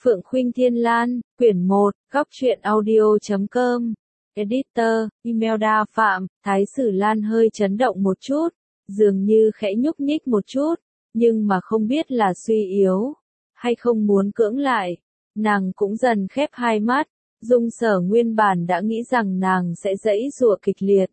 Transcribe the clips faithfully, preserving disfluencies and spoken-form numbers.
Phượng Khuynh Thiên Lan, quyển một, góc truyện audio chấm com. Editor, email đa phạm, Thái Sử Lan hơi chấn động một chút, dường như khẽ nhúc nhích một chút, nhưng mà không biết là suy yếu, hay không muốn cưỡng lại. Nàng cũng dần khép hai mắt, Dung Sở nguyên bản đã nghĩ rằng nàng sẽ giãy giụa kịch liệt.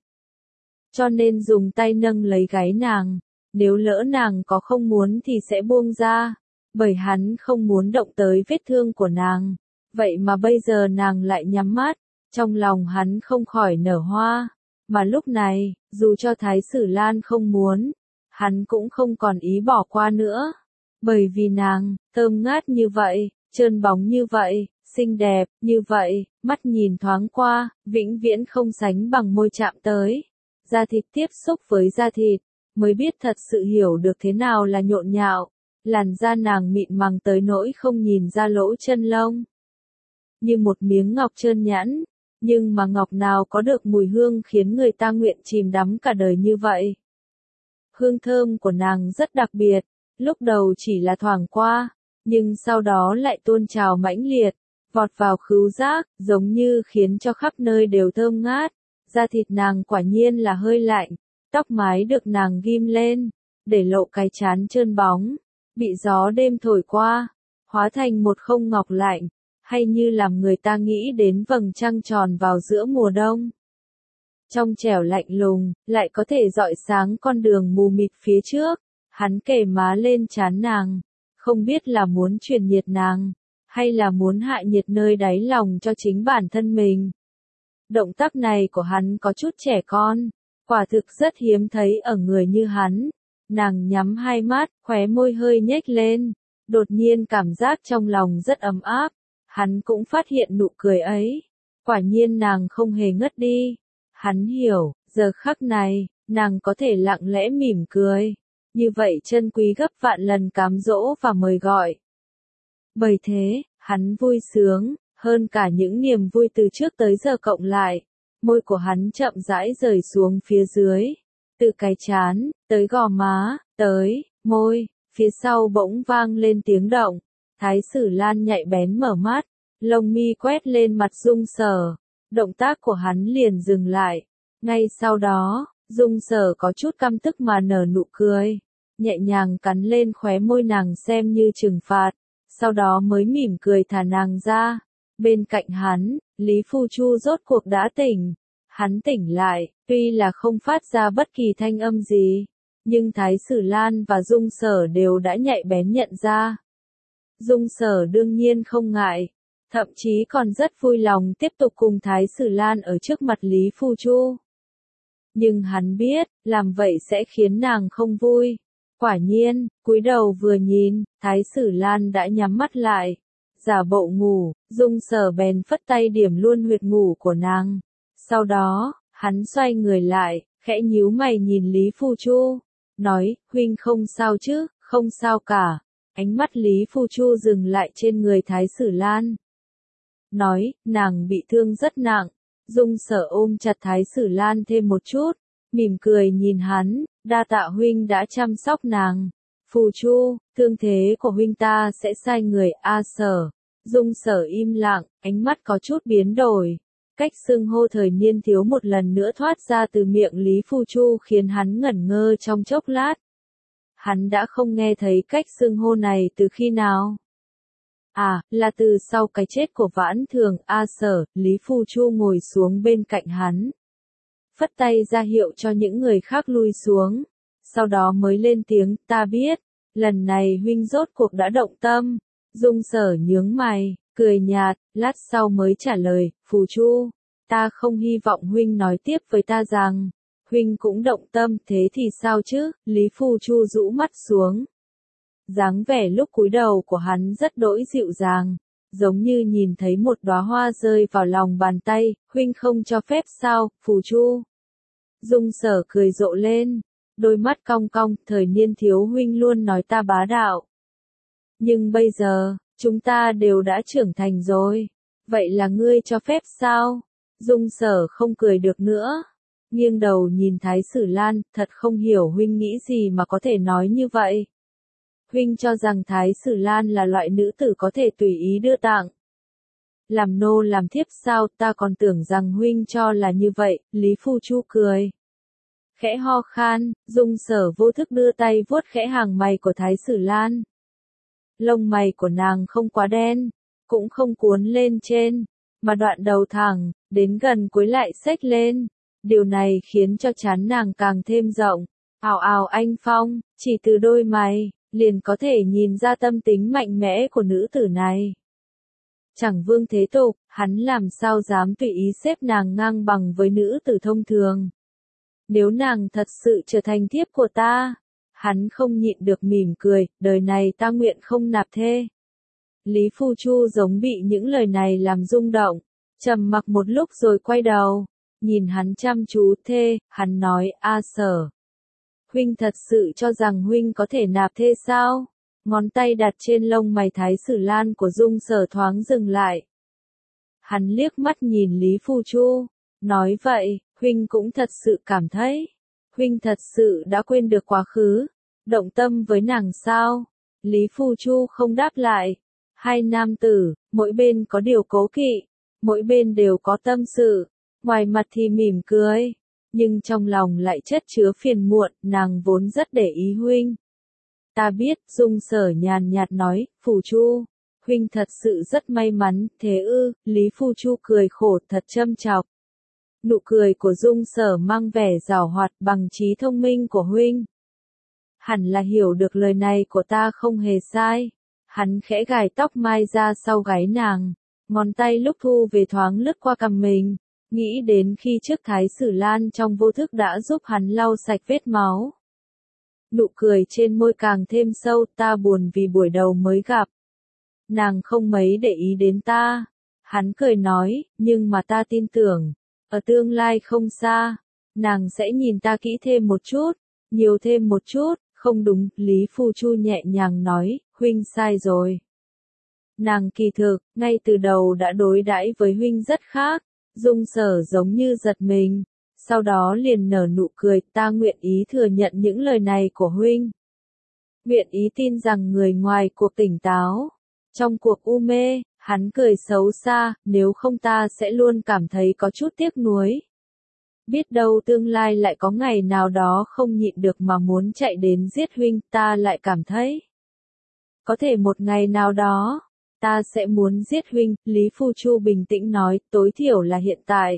Cho nên dùng tay nâng lấy gáy nàng, nếu lỡ nàng có không muốn thì sẽ buông ra, bởi hắn không muốn động tới vết thương của nàng. Vậy mà bây giờ nàng lại nhắm mắt, trong lòng hắn không khỏi nở hoa. Mà lúc này, dù cho Thái Sử Lan không muốn, hắn cũng không còn ý bỏ qua nữa. Bởi vì nàng, thơm ngát như vậy, trơn bóng như vậy, xinh đẹp như vậy, mắt nhìn thoáng qua, vĩnh viễn không sánh bằng môi chạm tới. Da thịt tiếp xúc với da thịt, mới biết thật sự hiểu được thế nào là nhộn nhạo. Làn da nàng mịn màng tới nỗi không nhìn ra lỗ chân lông. Như một miếng ngọc trơn nhẵn, nhưng mà ngọc nào có được mùi hương khiến người ta nguyện chìm đắm cả đời như vậy. Hương thơm của nàng rất đặc biệt, lúc đầu chỉ là thoảng qua, nhưng sau đó lại tuôn trào mãnh liệt, vọt vào khứu giác, giống như khiến cho khắp nơi đều thơm ngát. Da thịt nàng quả nhiên là hơi lạnh, tóc mái được nàng ghim lên, để lộ cái trán trơn bóng, bị gió đêm thổi qua, hóa thành một không ngọc lạnh, hay như làm người ta nghĩ đến vầng trăng tròn vào giữa mùa đông. Trong trẻo lạnh lùng, lại có thể rọi sáng con đường mù mịt phía trước. Hắn kề má lên trán nàng, không biết là muốn truyền nhiệt nàng, hay là muốn hạ nhiệt nơi đáy lòng cho chính bản thân mình. Động tác này của hắn có chút trẻ con, quả thực rất hiếm thấy ở người như hắn. Nàng nhắm hai mắt, khóe môi hơi nhếch lên, đột nhiên cảm giác trong lòng rất ấm áp. Hắn cũng phát hiện nụ cười ấy, quả nhiên nàng không hề ngất đi. Hắn hiểu, giờ khắc này, nàng có thể lặng lẽ mỉm cười, như vậy chân quý gấp vạn lần cám dỗ và mời gọi. Bởi thế, hắn vui sướng, hơn cả những niềm vui từ trước tới giờ cộng lại. Môi của hắn chậm rãi rời xuống phía dưới, từ cái trán, tới gò má, tới, môi, phía sau bỗng vang lên tiếng động. Thái Sử Lan nhạy bén mở mắt, lông mi quét lên mặt Dung Sở, động tác của hắn liền dừng lại. Ngay sau đó, Dung Sở có chút căm tức mà nở nụ cười, nhẹ nhàng cắn lên khóe môi nàng xem như trừng phạt, sau đó mới mỉm cười thả nàng ra. Bên cạnh hắn, Lý Phu Chu rốt cuộc đã tỉnh. Hắn tỉnh lại, tuy là không phát ra bất kỳ thanh âm gì, nhưng Thái Sử Lan và Dung Sở đều đã nhạy bén nhận ra. Dung Sở đương nhiên không ngại, thậm chí còn rất vui lòng tiếp tục cùng Thái Sử Lan ở trước mặt Lý Phu Chu. Nhưng hắn biết, làm vậy sẽ khiến nàng không vui. Quả nhiên, cúi đầu vừa nhìn, Thái Sử Lan đã nhắm mắt lại, giả bộ ngủ. Dung Sở bèn phất tay điểm luôn huyệt ngủ của nàng. Sau đó, hắn xoay người lại, khẽ nhíu mày nhìn Lý Phu Chu, nói, huynh không sao chứ, không sao cả. Ánh mắt Lý Phu Chu dừng lại trên người Thái Sử Lan. Nói, nàng bị thương rất nặng. Dung Sở ôm chặt Thái Sử Lan thêm một chút, mỉm cười nhìn hắn, đa tạ huynh đã chăm sóc nàng. Phu Chu, thương thế của huynh ta sẽ sai người A Sở. Dung Sở im lặng, ánh mắt có chút biến đổi. Cách xưng hô thời niên thiếu một lần nữa thoát ra từ miệng Lý Phu Chu khiến hắn ngẩn ngơ trong chốc lát. Hắn đã không nghe thấy cách xưng hô này từ khi nào. À, là từ sau cái chết của Vãn Thường A Sở. Lý Phu Chu ngồi xuống bên cạnh hắn, phất tay ra hiệu cho những người khác lui xuống, sau đó mới lên tiếng, ta biết, lần này huynh rốt cuộc đã động tâm. Dung Sở nhướng mày, cười nhạt, lát sau mới trả lời, Phu Chu, ta không hy vọng huynh nói tiếp với ta rằng, huynh cũng động tâm, thế thì sao chứ? Lý Phu Chu rũ mắt xuống. Dáng vẻ lúc cúi đầu của hắn rất đỗi dịu dàng, giống như nhìn thấy một đóa hoa rơi vào lòng bàn tay. Huynh không cho phép sao, Phu Chu? Dung Sở cười rộ lên, đôi mắt cong cong, thời niên thiếu huynh luôn nói ta bá đạo. Nhưng bây giờ, chúng ta đều đã trưởng thành rồi, vậy là ngươi cho phép sao? Dung Sở không cười được nữa, nghiêng đầu nhìn Thái Sử Lan, thật không hiểu huynh nghĩ gì mà có thể nói như vậy. huynh cho rằng Thái Sử Lan là loại nữ tử có thể tùy ý đưa tặng. Làm nô làm thiếp sao, ta còn tưởng rằng huynh cho là như vậy, Lý Phu Chu cười. Khẽ ho khan, Dung Sở vô thức đưa tay vuốt khẽ hàng mày của Thái Sử Lan. Lông mày của nàng không quá đen, cũng không cuốn lên trên, mà đoạn đầu thẳng, đến gần cuối lại xếch lên. Điều này khiến cho trán nàng càng thêm rộng. Ào ào anh phong, chỉ từ đôi mày, liền có thể nhìn ra tâm tính mạnh mẽ của nữ tử này. Chẳng Vương Thế Tục, hắn làm sao dám tùy ý xếp nàng ngang bằng với nữ tử thông thường. Nếu nàng thật sự trở thành thiếp của ta, hắn không nhịn được mỉm cười, đời này ta nguyện không nạp thê. Lý Phu Chu giống bị những lời này làm rung động, trầm mặc một lúc rồi quay đầu, nhìn hắn chăm chú thê, hắn nói, a Sở. Huynh thật sự cho rằng huynh có thể nạp thê sao? Ngón tay đặt trên lông mày Thái Sử Lan của Dung Sở thoáng dừng lại. Hắn liếc mắt nhìn Lý Phu Chu, nói vậy, huynh cũng thật sự cảm thấy, huynh thật sự đã quên được quá khứ, động tâm với nàng sao? Lý Phu Chu không đáp lại. Hai nam tử, mỗi bên có điều cố kỵ, mỗi bên đều có tâm sự, ngoài mặt thì mỉm cười, nhưng trong lòng lại chất chứa phiền muộn, nàng vốn rất để ý huynh. Ta biết, Dung Sở nhàn nhạt nói, Phu Chu, huynh thật sự rất may mắn, thế ư? Lý Phu Chu cười khổ thật châm chọc. Nụ cười của Dung Sở mang vẻ giảo hoạt bằng trí thông minh của huynh. Hẳn là hiểu được lời này của ta không hề sai. Hắn khẽ gài tóc mai ra sau gáy nàng, ngón tay lúc thu về thoáng lướt qua cằm mình, nghĩ đến khi trước Thái Sử Lan trong vô thức đã giúp hắn lau sạch vết máu. Nụ cười trên môi càng thêm sâu, ta buồn vì buổi đầu mới gặp. Nàng không mấy để ý đến ta. Hắn cười nói, nhưng mà ta tin tưởng, ở tương lai không xa, nàng sẽ nhìn ta kỹ thêm một chút, nhiều thêm một chút. Không đúng, Lý Phu Chu nhẹ nhàng nói, huynh sai rồi. Nàng kỳ thực, ngay từ đầu đã đối đãi với huynh rất khác. Dung Sở giống như giật mình, sau đó liền nở nụ cười, ta nguyện ý thừa nhận những lời này của huynh. Nguyện ý tin rằng người ngoài cuộc tỉnh táo, trong cuộc u mê, hắn cười xấu xa, nếu không ta sẽ luôn cảm thấy có chút tiếc nuối. Biết đâu tương lai lại có ngày nào đó không nhịn được mà muốn chạy đến giết huynh, ta lại cảm thấy. Có thể một ngày nào đó, ta sẽ muốn giết huynh, Lý Phu Chu bình tĩnh nói, tối thiểu là hiện tại.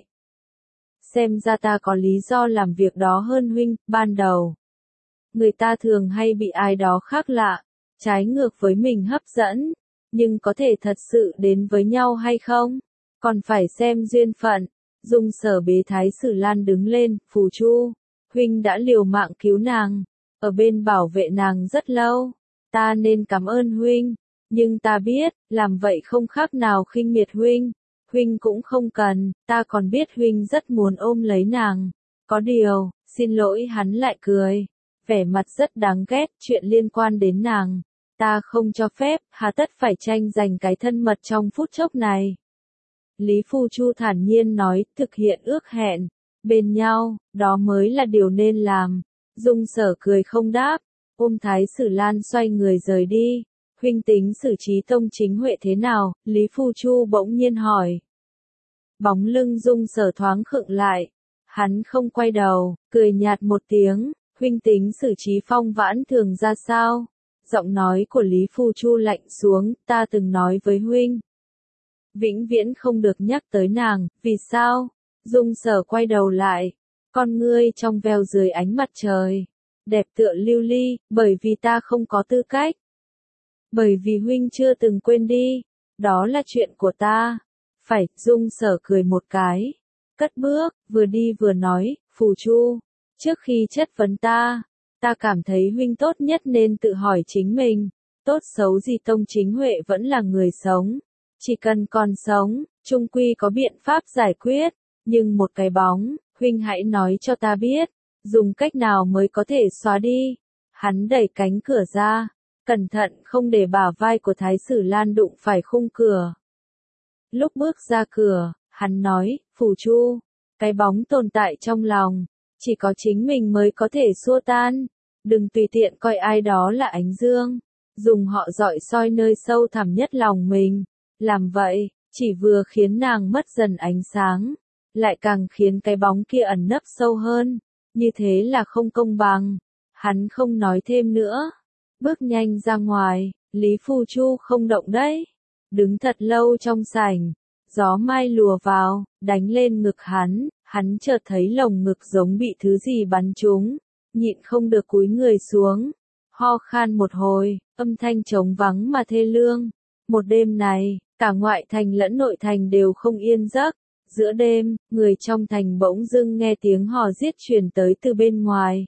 Xem ra ta có lý do làm việc đó hơn huynh, ban đầu. Người ta thường hay bị ai đó khác lạ, trái ngược với mình hấp dẫn, nhưng có thể thật sự đến với nhau hay không? Còn phải xem duyên phận. Dung Sở bế Thái Sử Lan đứng lên, Phù Chu, huynh đã liều mạng cứu nàng, ở bên bảo vệ nàng rất lâu, ta nên cảm ơn huynh, nhưng ta biết, làm vậy không khác nào khinh miệt huynh, huynh cũng không cần, ta còn biết huynh rất muốn ôm lấy nàng, có điều, xin lỗi hắn lại cười, vẻ mặt rất đáng ghét, chuyện liên quan đến nàng, ta không cho phép, hà tất phải tranh giành cái thân mật trong phút chốc này. Lý Phu Chu thản nhiên nói, thực hiện ước hẹn, bên nhau, đó mới là điều nên làm. Dung Sở cười không đáp, ôm Thái Sử Lan xoay người rời đi. Huynh tính xử trí Tông Chính Huệ thế nào? Lý Phu Chu bỗng nhiên hỏi. Bóng lưng Dung Sở thoáng khựng lại. Hắn không quay đầu, cười nhạt một tiếng, huynh tính xử trí Phong Vãn Thường ra sao? Giọng nói của Lý Phu Chu lạnh xuống, ta từng nói với huynh. Vĩnh viễn không được nhắc tới nàng, vì sao? Dung Sở quay đầu lại, con ngươi trong veo dưới ánh mặt trời, đẹp tựa lưu ly, bởi vì ta không có tư cách. Bởi vì huynh chưa từng quên đi, đó là chuyện của ta. Phải, Dung Sở cười một cái, cất bước, vừa đi vừa nói, Phù Chu, trước khi chất vấn ta, ta cảm thấy huynh tốt nhất nên tự hỏi chính mình, tốt xấu gì Tông Chính Huệ vẫn là người sống. Chỉ cần còn sống, chung quy có biện pháp giải quyết, nhưng một cái bóng, huynh hãy nói cho ta biết, dùng cách nào mới có thể xóa đi. Hắn đẩy cánh cửa ra, cẩn thận không để bả vai của Thái Sử Lan đụng phải khung cửa. Lúc bước ra cửa, hắn nói, Phù Chu, cái bóng tồn tại trong lòng, chỉ có chính mình mới có thể xua tan, đừng tùy tiện coi ai đó là ánh dương. dùng họ dọi soi nơi sâu thẳm nhất lòng mình. Làm vậy, chỉ vừa khiến nàng mất dần ánh sáng, lại càng khiến cái bóng kia ẩn nấp sâu hơn. Như thế là không công bằng. Hắn không nói thêm nữa. Bước nhanh ra ngoài, Lý Phù Chu không động đấy. Đứng thật lâu trong sảnh, gió mai lùa vào, đánh lên ngực hắn, hắn chợt thấy lồng ngực giống bị thứ gì bắn trúng, nhịn không được cúi người xuống, ho khan một hồi, âm thanh trống vắng mà thê lương. Một đêm này, cả ngoại thành lẫn nội thành đều không yên giấc. Giữa đêm, người trong thành bỗng dưng nghe tiếng hò giết truyền tới từ bên ngoài.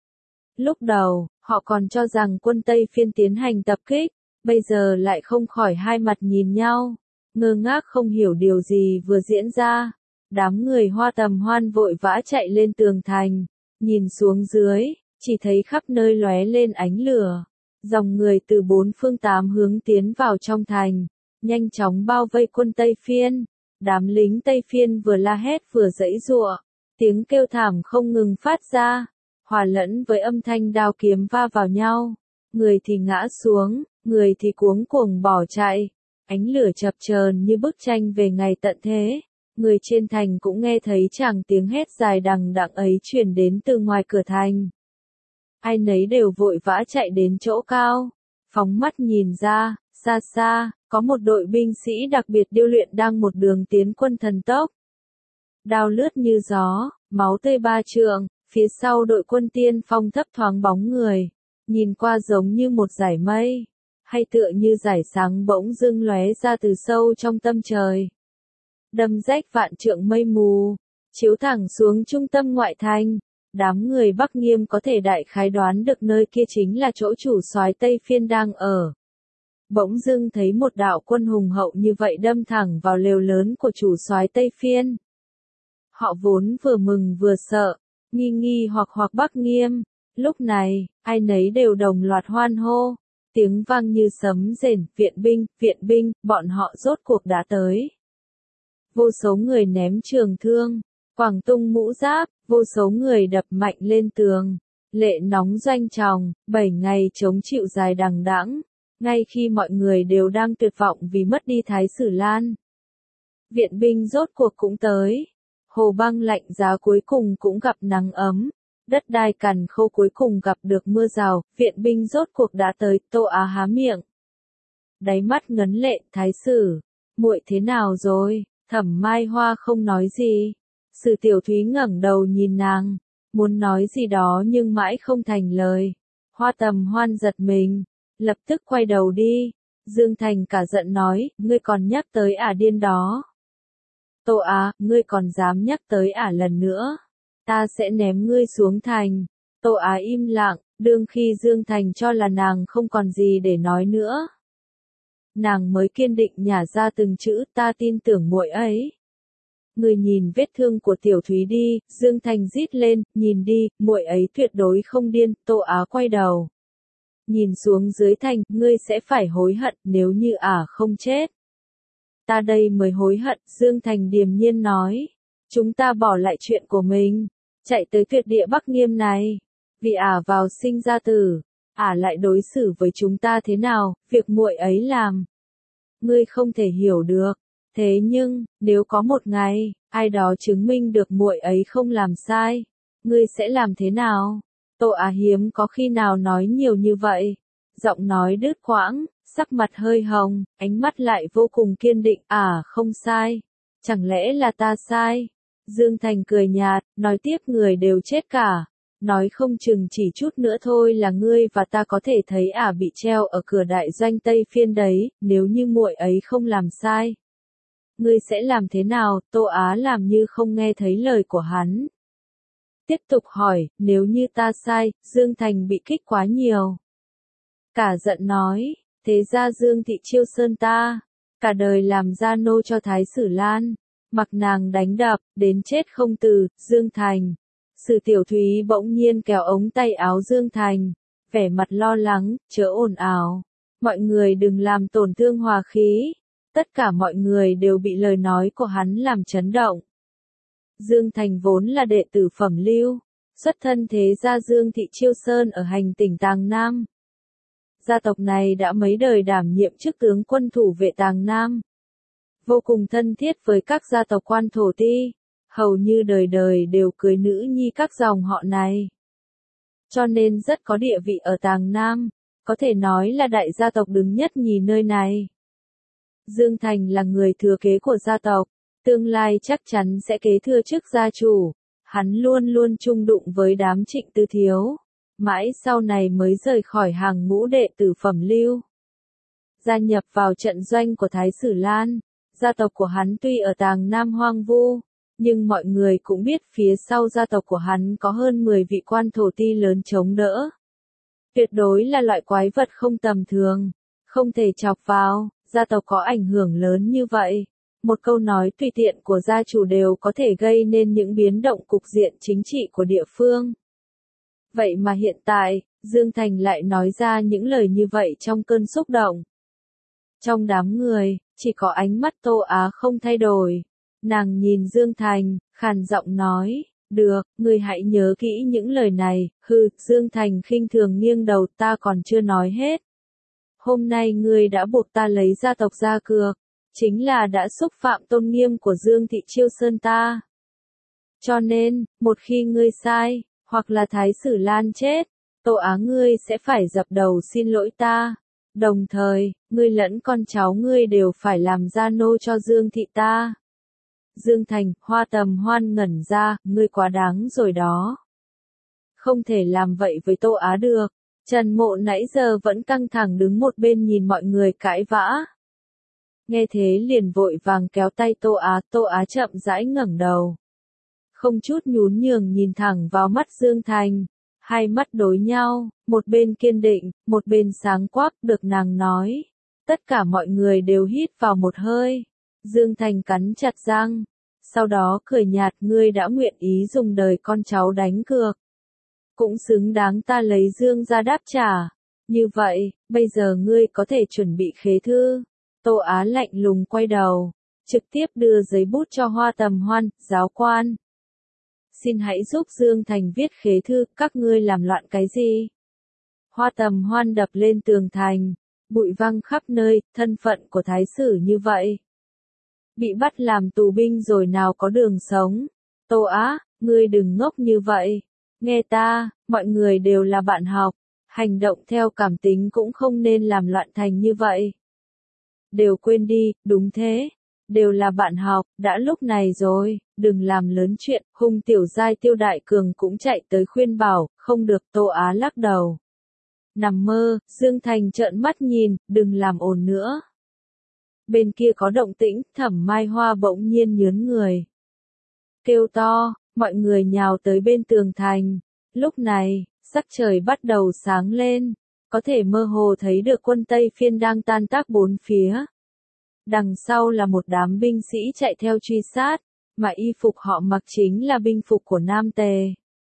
Lúc đầu, họ còn cho rằng quân Tây Phiên tiến hành tập kích, bây giờ lại không khỏi hai mặt nhìn nhau, ngơ ngác không hiểu điều gì vừa diễn ra. Đám người Hoa Tầm Hoan vội vã chạy lên tường thành, nhìn xuống dưới, chỉ thấy khắp nơi lóe lên ánh lửa. Dòng người từ bốn phương tám hướng tiến vào trong thành, nhanh chóng bao vây quân Tây Phiên. Đám lính Tây Phiên vừa la hét vừa giãy giụa, tiếng kêu thảm không ngừng phát ra, hòa lẫn với âm thanh đao kiếm va vào nhau. Người thì ngã xuống, người thì cuống cuồng bỏ chạy. Ánh lửa chập chờn như bức tranh về ngày tận thế. Người trên thành cũng nghe thấy chàng tiếng hét dài đằng đẵng ấy truyền đến từ ngoài cửa thành. Ai nấy đều vội vã chạy đến chỗ cao, phóng mắt nhìn ra, xa xa, có một đội binh sĩ đặc biệt điêu luyện đang một đường tiến quân thần tốc. Đao lướt như gió, máu tươi ba trượng, phía sau đội quân tiên phong thấp thoáng bóng người, nhìn qua giống như một dải mây, hay tựa như dải sáng bỗng dưng lóe ra từ sâu trong tâm trời. Đâm rách vạn trượng mây mù, chiếu thẳng xuống trung tâm ngoại thành. Đám người Bắc Nghiêm có thể đại khái đoán được nơi kia chính là chỗ chủ soái Tây Phiên đang ở. Bỗng dưng thấy một đạo quân hùng hậu như vậy đâm thẳng vào lều lớn của chủ soái Tây Phiên. Họ vốn vừa mừng vừa sợ, nghi nghi hoặc hoặc Bắc Nghiêm. Lúc này, ai nấy đều đồng loạt hoan hô, tiếng vang như sấm rền, viện binh, viện binh, bọn họ rốt cuộc đã tới. Vô số người ném trường thương, quàng tung mũ giáp, vô số người đập mạnh lên tường, lệ nóng doanh tròng, bảy ngày chống chịu dài đằng đẵng, ngay khi mọi người đều đang tuyệt vọng vì mất đi Thái Sử Lan. Viện binh rốt cuộc cũng tới, hồ băng lạnh giá cuối cùng cũng gặp nắng ấm, đất đai cằn khô cuối cùng gặp được mưa rào, viện binh rốt cuộc đã tới. Tô Á há miệng, đáy mắt ngấn lệ. Thái Sử, muội thế nào rồi? Thẩm Mai Hoa không nói gì. Sử Tiểu Thúy ngẩng đầu nhìn nàng, muốn nói gì đó nhưng mãi không thành lời. Hoa Tầm Hoan giật mình, lập tức quay đầu đi. Dương Thành cả giận nói, ngươi còn nhắc tới ả điên đó. Tô Á, ngươi còn dám nhắc tới ả lần nữa, ta sẽ ném ngươi xuống thành. Tô Á im lặng, đương khi Dương Thành cho là nàng không còn gì để nói nữa, nàng mới kiên định nhả ra từng chữ, ta tin tưởng muội ấy. Người nhìn vết thương của Tiểu Thúy đi. Dương Thành rít lên, nhìn đi, muội ấy tuyệt đối không điên. Tô Á quay đầu, nhìn xuống dưới thành, ngươi sẽ phải hối hận nếu như ả không chết. Ta đây mới hối hận. Dương Thành điềm nhiên nói, chúng ta bỏ lại chuyện của mình, chạy tới tuyệt địa Bắc Nghiêm này, vì ả vào sinh ra tử, ả lại đối xử với chúng ta thế nào, việc muội ấy làm, ngươi không thể hiểu được. Thế nhưng, nếu có một ngày, ai đó chứng minh được muội ấy không làm sai, ngươi sẽ làm thế nào? Tô Á hiếm có khi nào nói nhiều như vậy. Giọng nói đứt quãng, sắc mặt hơi hồng, ánh mắt lại vô cùng kiên định. À, không sai. Chẳng lẽ là ta sai? Dương Thành cười nhạt, nói tiếp, người đều chết cả. Nói không chừng chỉ chút nữa thôi là ngươi và ta có thể thấy ả bị treo ở cửa đại doanh Tây Phiên đấy, nếu như muội ấy không làm sai. Ngươi sẽ làm thế nào? Tô Á làm như không nghe thấy lời của hắn. Tiếp tục hỏi, nếu như ta sai. Dương Thành bị kích quá nhiều, cả giận nói, thế ra Dương Thị Chiêu Sơn ta, cả đời làm gia nô cho Thái Sử Lan, mặc nàng đánh đập, đến chết không từ. Dương Thành. Sử Tiểu Thúy bỗng nhiên kéo ống tay áo Dương Thành, vẻ mặt lo lắng, chớ ồn ào. Mọi người đừng làm tổn thương hòa khí. Tất cả mọi người đều bị lời nói của hắn làm chấn động. Dương Thành vốn là đệ tử phẩm lưu, xuất thân thế gia Dương Thị Chiêu Sơn ở hành tỉnh Tàng Nam. Gia tộc này đã mấy đời đảm nhiệm chức tướng quân thủ vệ Tàng Nam. Vô cùng thân thiết với các gia tộc quan thổ ti, hầu như đời đời đều cưới nữ nhi các dòng họ này. Cho nên rất có địa vị ở Tàng Nam, có thể nói là đại gia tộc đứng nhất nhì nơi này. Dương Thành là người thừa kế của gia tộc, tương lai chắc chắn sẽ kế thừa chức gia chủ, hắn luôn luôn chung đụng với đám Trịnh Tư Thiếu, mãi sau này mới rời khỏi hàng ngũ đệ tử phẩm lưu. Gia nhập vào trận doanh của Thái Sử Lan, gia tộc của hắn tuy ở Tàng Nam hoang vu, nhưng mọi người cũng biết phía sau gia tộc của hắn có hơn mười vị quan thổ ti lớn chống đỡ. Tuyệt đối là loại quái vật không tầm thường, không thể chọc vào, gia tộc có ảnh hưởng lớn như vậy. Một câu nói tùy tiện của gia chủ đều có thể gây nên những biến động cục diện chính trị của địa phương. Vậy mà hiện tại, Dương Thành lại nói ra những lời như vậy trong cơn xúc động. Trong đám người, chỉ có ánh mắt Tô Á không thay đổi. Nàng nhìn Dương Thành, khàn giọng nói, được, ngươi hãy nhớ kỹ những lời này, hừ, Dương Thành khinh thường nghiêng đầu, ta còn chưa nói hết. Hôm nay ngươi đã buộc ta lấy gia tộc ra cược, chính là đã xúc phạm tôn nghiêm của Dương Thị Chiêu Sơn ta. Cho nên, một khi ngươi sai, hoặc là Thái Sử Lan chết, Tô Á ngươi sẽ phải dập đầu xin lỗi ta. Đồng thời, ngươi lẫn con cháu ngươi đều phải làm gia nô cho Dương Thị ta. Dương Thành, Hoa Tầm Hoan ngẩn ra, ngươi quá đáng rồi đó. Không thể làm vậy với Tô Á được. Trần Mộ nãy giờ vẫn căng thẳng đứng một bên nhìn mọi người cãi vã. Nghe thế liền vội vàng kéo tay Tô Á, Tô Á chậm rãi ngẩng đầu. Không chút nhún nhường nhìn thẳng vào mắt Dương Thành. Hai mắt đối nhau, một bên kiên định, một bên sáng quắc, được nàng nói. Tất cả mọi người đều hít vào một hơi. Dương Thành cắn chặt răng. Sau đó cười nhạt, ngươi đã nguyện ý dùng đời con cháu đánh cược. Cũng xứng đáng ta lấy Dương ra đáp trả. Như vậy, bây giờ ngươi có thể chuẩn bị khế thư. Tô Á lạnh lùng quay đầu, trực tiếp đưa giấy bút cho Hoa Tầm Hoan, giáo quan. Xin hãy giúp Dương Thành viết khế thư, các ngươi làm loạn cái gì? Hoa Tầm Hoan đập lên tường thành, bụi văng khắp nơi, thân phận của thái sử như vậy. Bị bắt làm tù binh rồi nào có đường sống. Tô Á, ngươi đừng ngốc như vậy. Nghe ta, mọi người đều là bạn học, hành động theo cảm tính cũng không nên làm loạn thành như vậy. Đều quên đi, đúng thế. Đều là bạn học, đã lúc này rồi, đừng làm lớn chuyện. Hung Tiểu Giai Tiêu Đại Cường cũng chạy tới khuyên bảo, không được. Tô Á lắc đầu. Nằm mơ, Dương Thành trợn mắt nhìn, đừng làm ồn nữa. Bên kia có động tĩnh, Thẩm Mai Hoa bỗng nhiên nhớn người. Kêu to, mọi người nhào tới bên tường thành. Lúc này, sắc trời bắt đầu sáng lên, có thể mơ hồ thấy được quân Tây Phiên đang tan tác bốn phía. Đằng sau là một đám binh sĩ chạy theo truy sát, mà y phục họ mặc chính là binh phục của Nam Tề.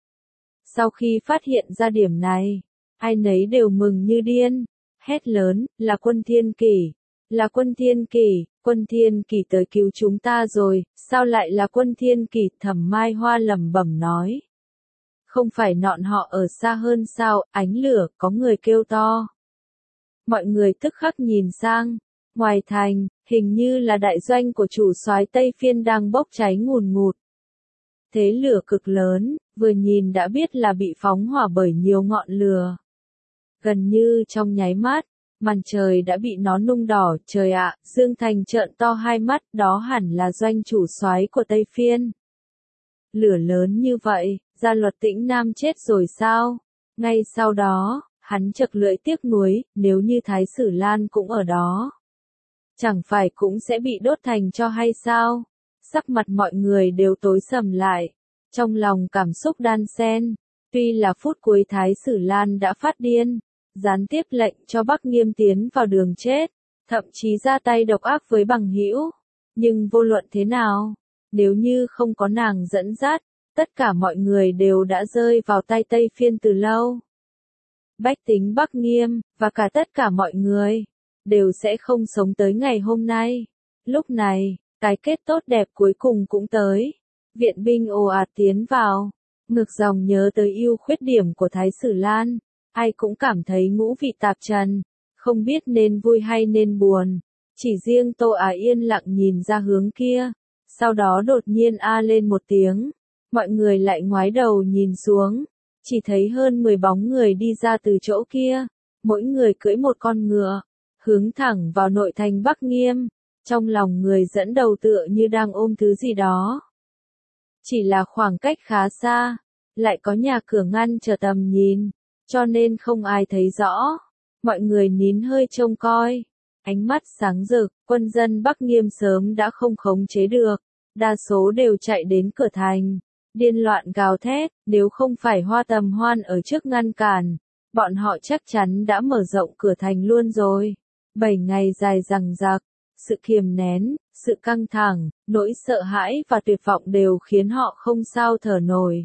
Sau khi phát hiện ra điểm này, ai nấy đều mừng như điên, hét lớn, là quân Thiên Kỷ, là quân Thiên Kỷ, quân Thiên Kỷ tới cứu chúng ta rồi, sao lại là quân Thiên Kỷ? Thẩm Mai Hoa lẩm bẩm nói. Không phải nọn họ ở xa hơn sao? Ánh lửa, có người kêu to. Mọi người tức khắc nhìn sang, ngoài thành, hình như là đại doanh của chủ soái Tây Phiên đang bốc cháy ngùn ngụt. Thế lửa cực lớn, vừa nhìn đã biết là bị phóng hỏa bởi nhiều ngọn lửa. Gần như trong nháy mắt, màn trời đã bị nó nung đỏ. Trời ạ, Dương Thành trợn to hai mắt, đó hẳn là doanh chủ soái của Tây Phiên. Lửa lớn như vậy, Gia Luật Tĩnh Nam chết rồi sao? Ngay sau đó, hắn chật lưỡi tiếc nuối, nếu như Thái Sử Lan cũng ở đó, chẳng phải cũng sẽ bị đốt thành tro hay sao? Sắc mặt mọi người đều tối sầm lại, trong lòng cảm xúc đan xen. Tuy là phút cuối Thái Sử Lan đã phát điên, gián tiếp lệnh cho Bắc Nghiêm tiến vào đường chết, thậm chí ra tay độc ác với bằng hữu. Nhưng vô luận thế nào, nếu như không có nàng dẫn dắt, tất cả mọi người đều đã rơi vào tay Tây Phiên từ lâu. Bách tính Bắc Nghiêm, và cả tất cả mọi người, đều sẽ không sống tới ngày hôm nay. Lúc này, cái kết tốt đẹp cuối cùng cũng tới. Viện binh ồ ạt tiến vào, ngược dòng nhớ tới ưu khuyết điểm của Thái Sử Lan. Ai cũng cảm thấy ngũ vị tạp trần, không biết nên vui hay nên buồn. Chỉ riêng Tô Á yên lặng nhìn ra hướng kia, sau đó đột nhiên a lên một tiếng. Mọi người lại ngoái đầu nhìn xuống, chỉ thấy hơn mười bóng người đi ra từ chỗ kia, mỗi người cưỡi một con ngựa, hướng thẳng vào nội thành Bắc Nghiêm, trong lòng người dẫn đầu tựa như đang ôm thứ gì đó. Chỉ là khoảng cách khá xa, lại có nhà cửa ngăn trở tầm nhìn, cho nên không ai thấy rõ. Mọi người nín hơi trông coi, ánh mắt sáng rực, quân dân Bắc Nghiêm sớm đã không khống chế được, đa số đều chạy đến cửa thành, điên loạn gào thét, nếu không phải Hoa Tầm Hoan ở trước ngăn cản, bọn họ chắc chắn đã mở rộng cửa thành luôn rồi. Bảy ngày dài dằng dặc, sự kiềm nén, sự căng thẳng, nỗi sợ hãi và tuyệt vọng đều khiến họ không sao thở nổi.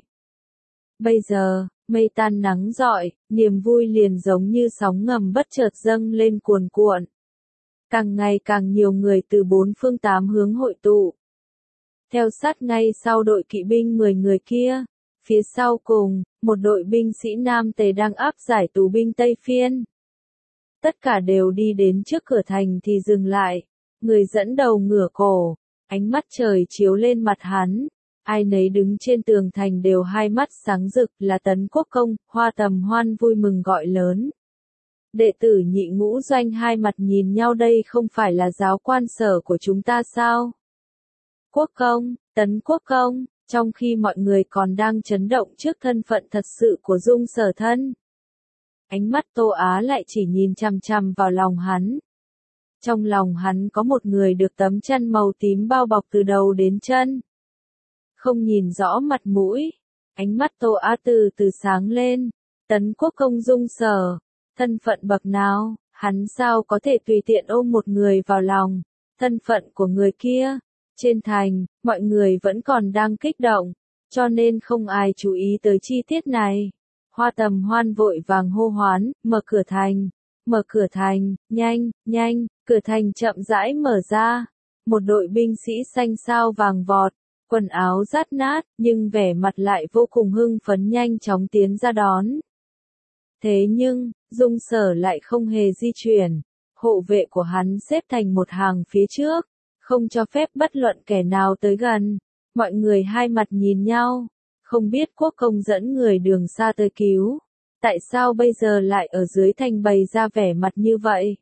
Bây giờ, mây tan nắng rọi, niềm vui liền giống như sóng ngầm bất chợt dâng lên cuồn cuộn. Càng ngày càng nhiều người từ bốn phương tám hướng hội tụ. Theo sát ngay sau đội kỵ binh mười người kia, phía sau cùng, một đội binh sĩ Nam Tề đang áp giải tù binh Tây Phiên. Tất cả đều đi đến trước cửa thành thì dừng lại, người dẫn đầu ngửa cổ, ánh mắt trời chiếu lên mặt hắn. Ai nấy đứng trên tường thành đều hai mắt sáng rực là Tấn Quốc Công, Hoa Tầm Hoan vui mừng gọi lớn. Đệ tử Nhị Ngũ Doanh hai mặt nhìn nhau, đây không phải là giáo quan sở của chúng ta sao? Quốc Công, Tấn Quốc Công, trong khi mọi người còn đang chấn động trước thân phận thật sự của Dung Sở Thân. Ánh mắt Tô Á lại chỉ nhìn chằm chằm vào lòng hắn. Trong lòng hắn có một người được tấm chăn màu tím bao bọc từ đầu đến chân. Không nhìn rõ mặt mũi, ánh mắt Tô Á từ từ sáng lên. Tấn Quốc Công Dung Sở, thân phận bậc nào, hắn sao có thể tùy tiện ôm một người vào lòng, thân phận của người kia. Trên thành, mọi người vẫn còn đang kích động, cho nên không ai chú ý tới chi tiết này. Hoa Tầm Hoan vội vàng hô hoán, mở cửa thành, mở cửa thành, nhanh, nhanh, cửa thành chậm rãi mở ra. Một đội binh sĩ xanh sao vàng vọt, quần áo rách nát, nhưng vẻ mặt lại vô cùng hưng phấn nhanh chóng tiến ra đón. Thế nhưng, Dung Sở lại không hề di chuyển, hộ vệ của hắn xếp thành một hàng phía trước, không cho phép bất luận kẻ nào tới gần. Mọi người hai mặt nhìn nhau, không biết Quốc Công dẫn người đường xa tới cứu, tại sao bây giờ lại ở dưới thành bày ra vẻ mặt như vậy.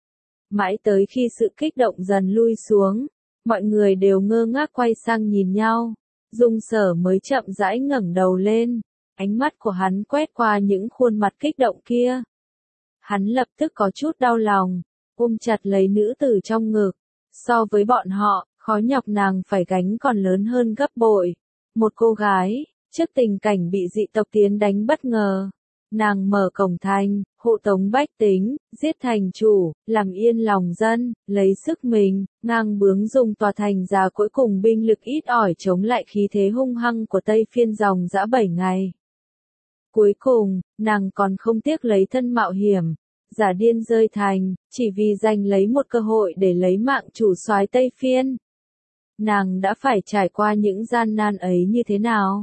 Mãi tới khi sự kích động dần lui xuống, mọi người đều ngơ ngác quay sang nhìn nhau, Dung Sở mới chậm rãi ngẩng đầu lên, ánh mắt của hắn quét qua những khuôn mặt kích động kia. Hắn lập tức có chút đau lòng, ôm chặt lấy nữ tử trong ngực, so với bọn họ, khó nhọc nàng phải gánh còn lớn hơn gấp bội. Một cô gái, trước tình cảnh bị dị tộc tiến đánh bất ngờ, nàng mở cổng thành, hộ tống bách tính, giết thành chủ, làm yên lòng dân, lấy sức mình, ngang bướng dùng tòa thành già cuối cùng binh lực ít ỏi chống lại khí thế hung hăng của Tây Phiên dòng dã bảy ngày. Cuối cùng, nàng còn không tiếc lấy thân mạo hiểm, giả điên rơi thành, chỉ vì giành lấy một cơ hội để lấy mạng chủ soái Tây Phiên. Nàng đã phải trải qua những gian nan ấy như thế nào?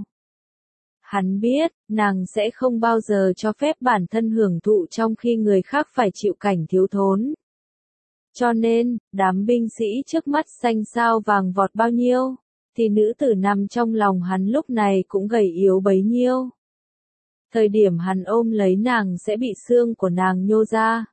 Hắn biết, nàng sẽ không bao giờ cho phép bản thân hưởng thụ trong khi người khác phải chịu cảnh thiếu thốn. Cho nên, đám binh sĩ trước mắt xanh sao vàng vọt bao nhiêu, thì nữ tử nằm trong lòng hắn lúc này cũng gầy yếu bấy nhiêu. Thời điểm hắn ôm lấy nàng sẽ bị xương của nàng nhô ra,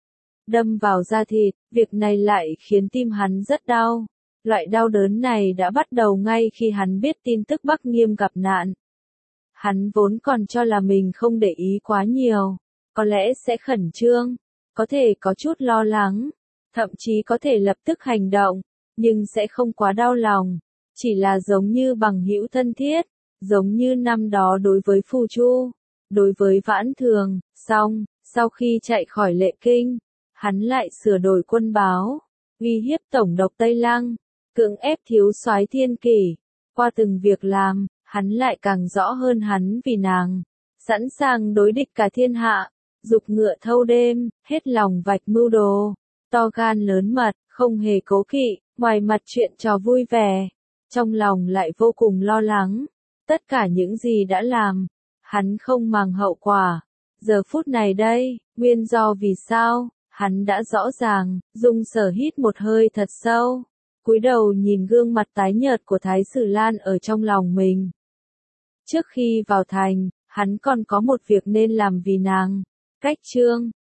đâm vào da thịt, việc này lại khiến tim hắn rất đau. Loại đau đớn này đã bắt đầu ngay khi hắn biết tin tức Bắc Nghiêm gặp nạn. Hắn vốn còn cho là mình không để ý quá nhiều, có lẽ sẽ khẩn trương, có thể có chút lo lắng, thậm chí có thể lập tức hành động, nhưng sẽ không quá đau lòng, chỉ là giống như bằng hữu thân thiết, giống như năm đó đối với Phù Chu, đối với Vãn Thường. Xong, sau khi chạy khỏi Lệ Kinh, hắn lại sửa đổi quân báo, uy hiếp tổng đốc Tây Lăng, cưỡng ép thiếu soái Thiên Kỷ. Qua từng việc làm, hắn lại càng rõ hơn hắn vì nàng, sẵn sàng đối địch cả thiên hạ, dục ngựa thâu đêm, hết lòng vạch mưu đồ, to gan lớn mật, không hề cố kỵ, ngoài mặt chuyện trò vui vẻ, trong lòng lại vô cùng lo lắng. Tất cả những gì đã làm, hắn không màng hậu quả. Giờ phút này đây, nguyên do vì sao, Hắn đã rõ ràng, Dung Sở hít một hơi thật sâu, cúi đầu nhìn gương mặt tái nhợt của Thái Sử Lan ở trong lòng mình. Trước khi vào thành, hắn còn có một việc nên làm vì nàng. Cách chương